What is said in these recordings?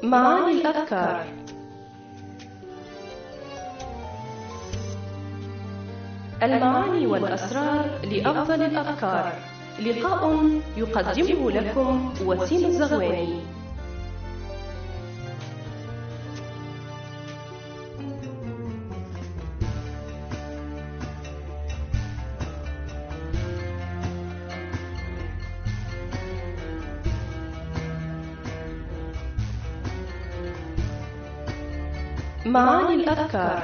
معاني الأفكار. المعاني والأسرار لأفضل الأفكار. لقاء يقدمه لكم وسيم الزغواني. معاني الأفكار.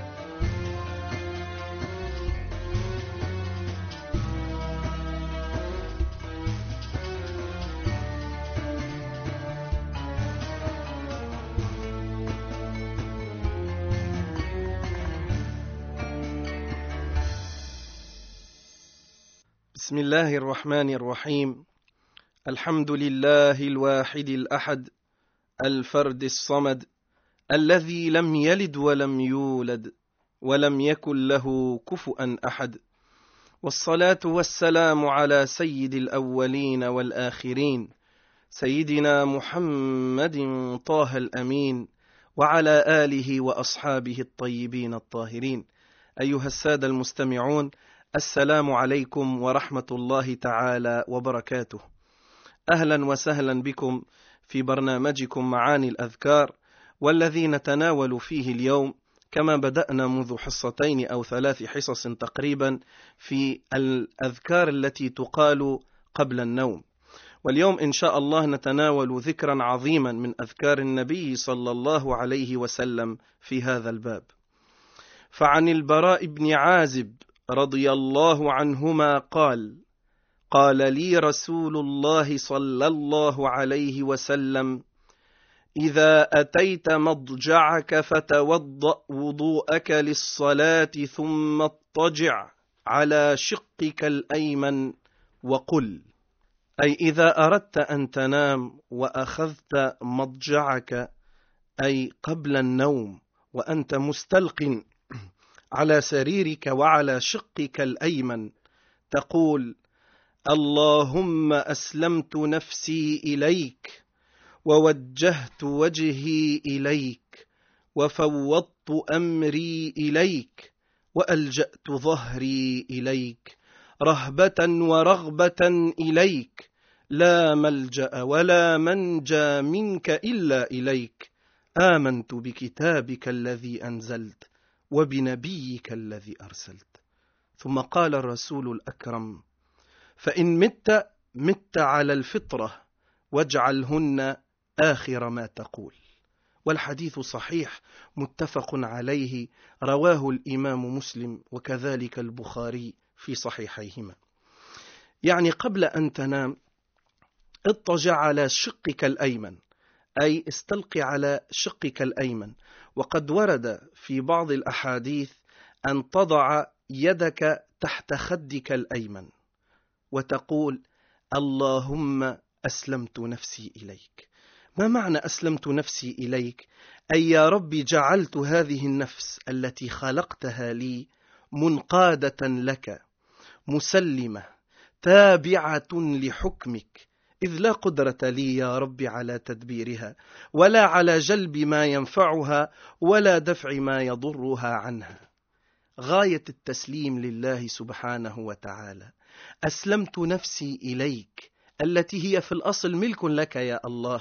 بسم الله الرحمن الرحيم. الحمد لله الواحد الأحد الفرد الصمد الذي لم يلد ولم يولد ولم يكن له كفؤا أحد، والصلاة والسلام على سيد الأولين والآخرين سيدنا محمد طه الأمين وعلى آله وأصحابه الطيبين الطاهرين. أيها السادة المستمعون، السلام عليكم ورحمة الله تعالى وبركاته. أهلا وسهلا بكم في برنامجكم معاني الأذكار، والذي نتناول فيه اليوم كما بدأنا منذ حصتين أو 3 حصص تقريبا في الأذكار التي تقال قبل النوم. واليوم إن شاء الله نتناول ذكرا عظيما من أذكار النبي صلى الله عليه وسلم في هذا الباب. فعن البراء بن عازب رضي الله عنهما قال لي رسول الله صلى الله عليه وسلم: إذا أتيت مضجعك فتوضأ وضوءك للصلاة ثم اضطجع على شقك الأيمن وقل. أي إذا أردت أن تنام وأخذت مضجعك، أي قبل النوم وأنت مستلق على سريرك وعلى شقك الأيمن، تقول: اللهم أسلمت نفسي إليك، ووجهت وجهي إليك، وفوضت أمري إليك، وألجأت ظهري إليك، رهبة ورغبة إليك، لا ملجأ ولا منجى منك إلا إليك، آمنت بكتابك الذي أنزلت وبنبيك الذي أرسلت. ثم قال الرسول الأكرم: فإن مت على الفطرة واجعلهن آخر ما تقول. والحديث صحيح متفق عليه، رواه الإمام مسلم وكذلك البخاري في صحيحيهما. يعني قبل أن تنام اضطجع على شقك الأيمن، أي استلقي على شقك الأيمن. وقد ورد في بعض الأحاديث أن تضع يدك تحت خدك الأيمن وتقول: اللهم أسلمت نفسي إليك. ما معنى أسلمت نفسي إليك؟ أي يا ربي جعلت هذه النفس التي خلقتها لي منقادة لك، مسلمة تابعة لحكمك، إذ لا قدرة لي يا ربي على تدبيرها، ولا على جلب ما ينفعها، ولا دفع ما يضرها عنها. غاية التسليم لله سبحانه وتعالى. أسلمت نفسي إليك التي هي في الأصل ملك لك يا الله،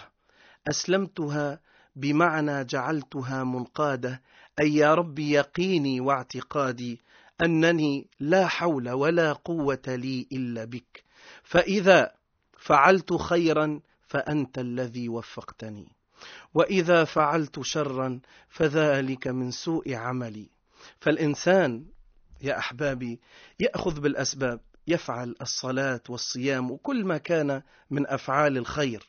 أسلمتها بمعنى جعلتها منقادة، أي يا ربي يقيني واعتقادي أنني لا حول ولا قوة لي إلا بك، فإذا فعلت خيرا فأنت الذي وفقتني، وإذا فعلت شرا فذلك من سوء عملي. فالإنسان يا أحبابي يأخذ بالأسباب، يفعل الصلاة والصيام وكل ما كان من أفعال الخير،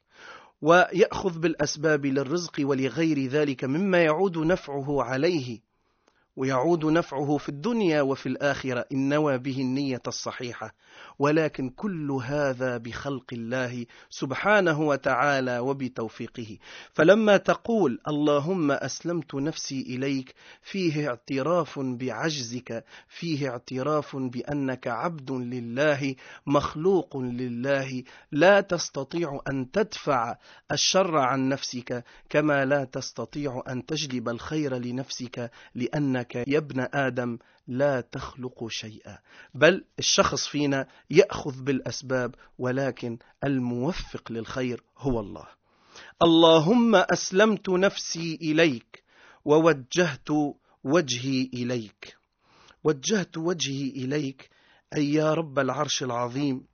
ويأخذ بالأسباب للرزق ولغير ذلك مما يعود نفعه عليه، ويعود نفعه في الدنيا وفي الآخرة إن نوى به النية الصحيحة. ولكن كل هذا بخلق الله سبحانه وتعالى وبتوفيقه. فلما تقول اللهم أسلمت نفسي إليك فيه اعتراف بعجزك، فيه اعتراف بأنك عبد لله مخلوق لله، لا تستطيع أن تدفع الشر عن نفسك كما لا تستطيع أن تجلب الخير لنفسك، لأنك يا ابن آدم لا تخلق شيئا، بل الشخص فينا يأخذ بالأسباب، ولكن الموفق للخير هو الله. اللهم أسلمت نفسي إليك ووجهت وجهي إليك. وجهت وجهي إليك أي يا رب العرش العظيم،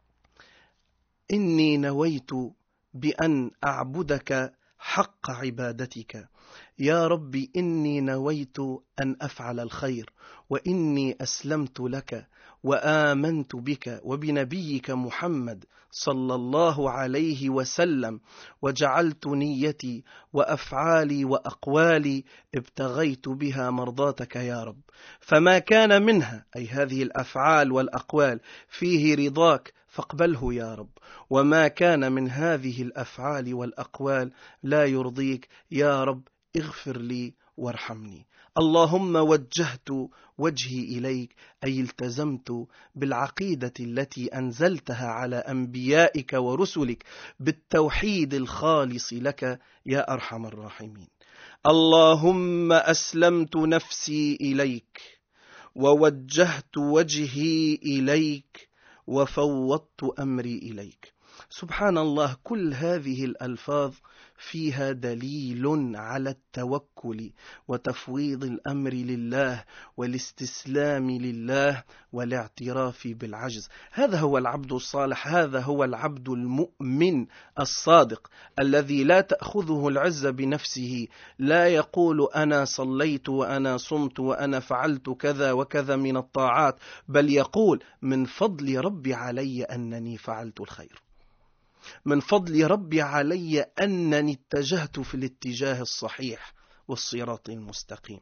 إني نويت بأن أعبدك حق عبادتك. يا ربي إني نويت أن أفعل الخير، وإني أسلمت لك وآمنت بك وبنبيك محمد صلى الله عليه وسلم، وجعلت نيتي وأفعالي وأقوالي ابتغيت بها مرضاتك يا رب. فما كان منها أي هذه الأفعال والأقوال فيه رضاك فاقبله يا رب، وما كان من هذه الأفعال والأقوال لا يرضيك يا رب اغفر لي وارحمني. اللهم وجهت وجهي إليك أي التزمت بالعقيدة التي أنزلتها على أنبيائك ورسلك بالتوحيد الخالص لك يا أرحم الراحمين. اللهم أسلمت نفسي إليك ووجهت وجهي إليك وفوضت أمري إليك. سبحان الله، كل هذه الألفاظ فيها دليل على التوكل وتفويض الأمر لله والاستسلام لله والاعتراف بالعجز. هذا هو العبد الصالح، هذا هو العبد المؤمن الصادق الذي لا تأخذه العزة بنفسه، لا يقول أنا صليت وأنا صمت وأنا فعلت كذا وكذا من الطاعات، بل يقول من فضل ربي علي أنني فعلت الخير، من فضل ربي علي أنني اتجهت في الاتجاه الصحيح والصراط المستقيم.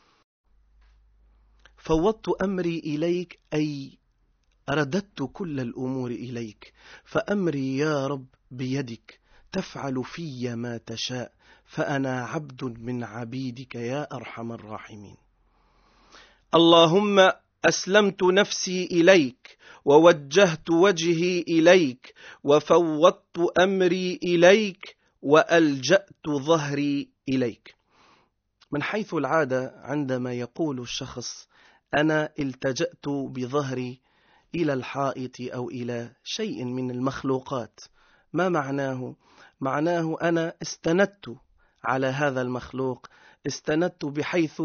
فوضت أمري إليك أي رددت كل الأمور إليك، فأمري يا رب بيدك تفعل في ما تشاء، فأنا عبد من عبيدك يا أرحم الراحمين. اللهم أسلمت نفسي إليك ووجهت وجهي إليك وفوضت أمري إليك وألجأت ظهري إليك. من حيث العادة عندما يقول الشخص أنا التجأت بظهري إلى الحائط أو إلى شيء من المخلوقات، ما معناه؟ معناه أنا استندت على هذا المخلوق، استندت بحيث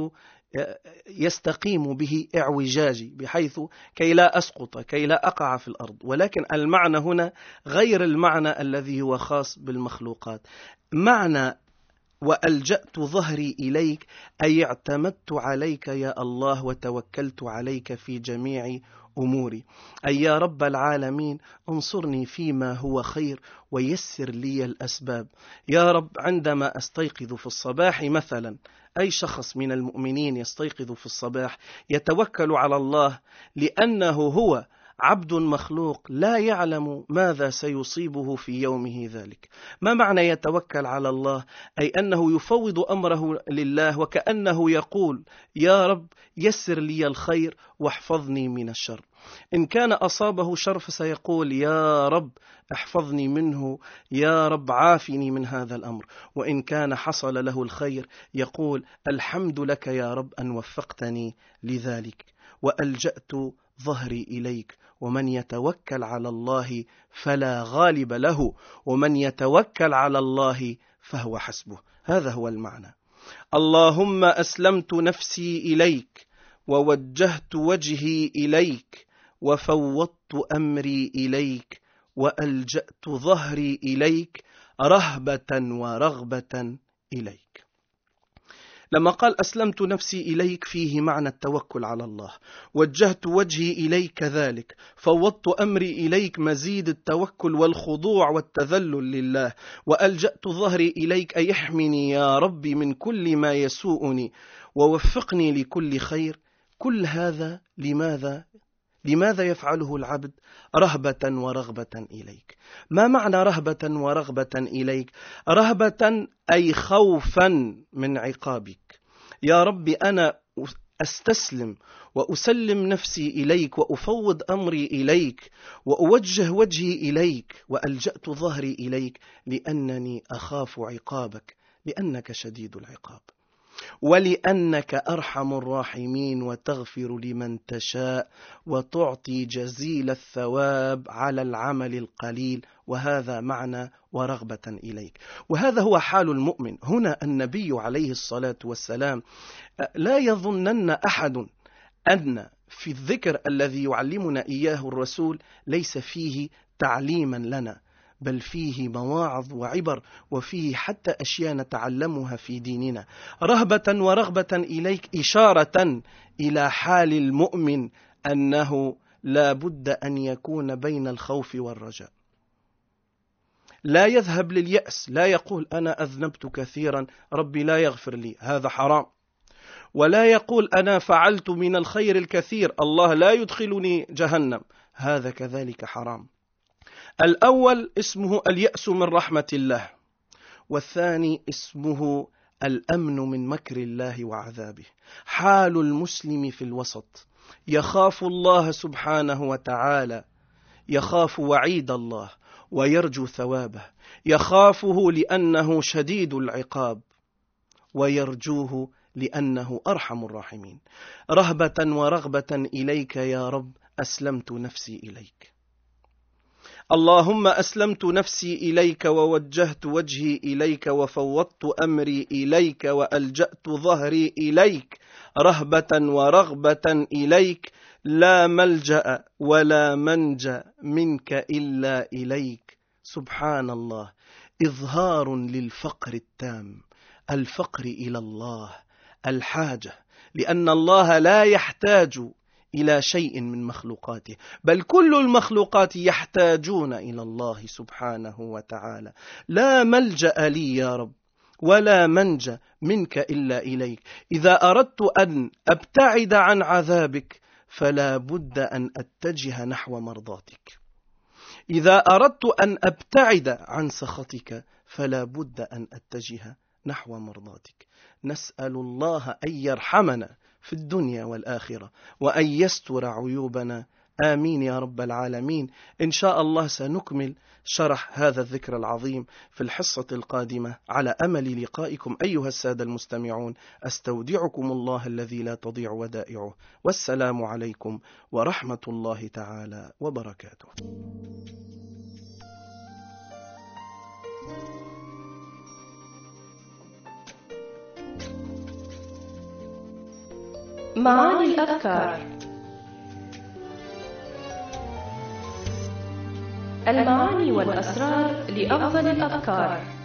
يستقيم به اعوجاجي، بحيث كي لا أسقط، كي لا أقع في الأرض. ولكن المعنى هنا غير المعنى الذي هو خاص بالمخلوقات. معنى وألجأت ظهري إليك أي اعتمدت عليك يا الله وتوكلت عليك في جميع أموري. أي يا رب العالمين انصرني فيما هو خير ويسر لي الأسباب. يا رب عندما أستيقظ في الصباح مثلا، أي شخص من المؤمنين يستيقظ في الصباح يتوكل على الله لأنه هو عبد مخلوق لا يعلم ماذا سيصيبه في يومه ذلك. ما معنى يتوكل على الله؟ أي أنه يفوض أمره لله، وكأنه يقول يا رب يسر لي الخير واحفظني من الشر. إن كان أصابه شر فسيقول يا رب احفظني منه، يا رب عافني من هذا الأمر. وإن كان حصل له الخير يقول الحمد لك يا رب أن وفقتني لذلك. وألجأت ظهري إليك، ومن يتوكل على الله فلا غالب له، ومن يتوكل على الله فهو حسبه. هذا هو المعنى. اللهم أسلمت نفسي إليك ووجهت وجهي إليك وفوضت أمري إليك وألجأت ظهري إليك رهبة ورغبة إليك. لما قال أسلمت نفسي إليك فيه معنى التوكل على الله، وجهت وجهي إليك كذلك، فوضت أمري إليك مزيد التوكل والخضوع والتذلل لله، وألجأت ظهري إليك أي احمني يا ربي من كل ما يسوءني ووفقني لكل خير. كل هذا لماذا يفعله العبد؟ رهبة ورغبة إليك. ما معنى رهبة ورغبة إليك؟ رهبة أي خوفا من عقابك. يا ربي أنا أستسلم وأسلم نفسي إليك وأفوض أمري إليك وأوجه وجهي إليك وألجأت ظهري إليك لأنني أخاف عقابك، لأنك شديد العقاب، ولأنك أرحم الراحمين وتغفر لمن تشاء وتعطي جزيل الثواب على العمل القليل. وهذا معنى ورغبة إليك، وهذا هو حال المؤمن. هنا النبي عليه الصلاة والسلام لا يظنن أحد أن في الذكر الذي يعلمنا إياه الرسول ليس فيه تعليما لنا، بل فيه مواعظ وعبر، وفيه حتى أشياء نتعلمها في ديننا. رهبة ورغبة إليك إشارة إلى حال المؤمن أنه لا بد أن يكون بين الخوف والرجاء. لا يذهب لليأس، لا يقول أنا أذنبت كثيرا ربي لا يغفر لي، هذا حرام. ولا يقول أنا فعلت من الخير الكثير الله لا يدخلني جهنم، هذا كذلك حرام. الأول اسمه اليأس من رحمة الله، والثاني اسمه الأمن من مكر الله وعذابه. حال المسلم في الوسط، يخاف الله سبحانه وتعالى، يخاف وعيد الله ويرجو ثوابه، يخافه لأنه شديد العقاب ويرجوه لأنه أرحم الراحمين. رهبة ورغبة إليك يا رب أسلمت نفسي إليك. اللهم أسلمت نفسي إليك ووجهت وجهي إليك وفوضت أمري إليك وألجأت ظهري إليك، رهبة ورغبة إليك، لا ملجأ ولا منجأ منك إلا إليك. سبحان الله، إظهار للفقر التام، الفقر إلى الله، الحاجة، لأن الله لا يحتاج إلى شيء من مخلوقاته، بل كل المخلوقات يحتاجون إلى الله سبحانه وتعالى. لا ملجأ لي يا رب ولا منجى منك إلا إليك. إذا أردت أن أبتعد عن عذابك فلا بد أن أتجه نحو مرضاتك، إذا أردت أن أبتعد عن سخطك فلا بد أن أتجه نحو مرضاتك. نسأل الله أن يرحمنا في الدنيا والآخرة وأن يستر عيوبنا، آمين يا رب العالمين. إن شاء الله سنكمل شرح هذا الذكر العظيم في الحصة القادمة، على أمل لقائكم أيها السادة المستمعون. أستودعكم الله الذي لا تضيع ودائعه، والسلام عليكم ورحمة الله تعالى وبركاته. معاني الأذكار. المعاني والأسرار لأفضل الأذكار.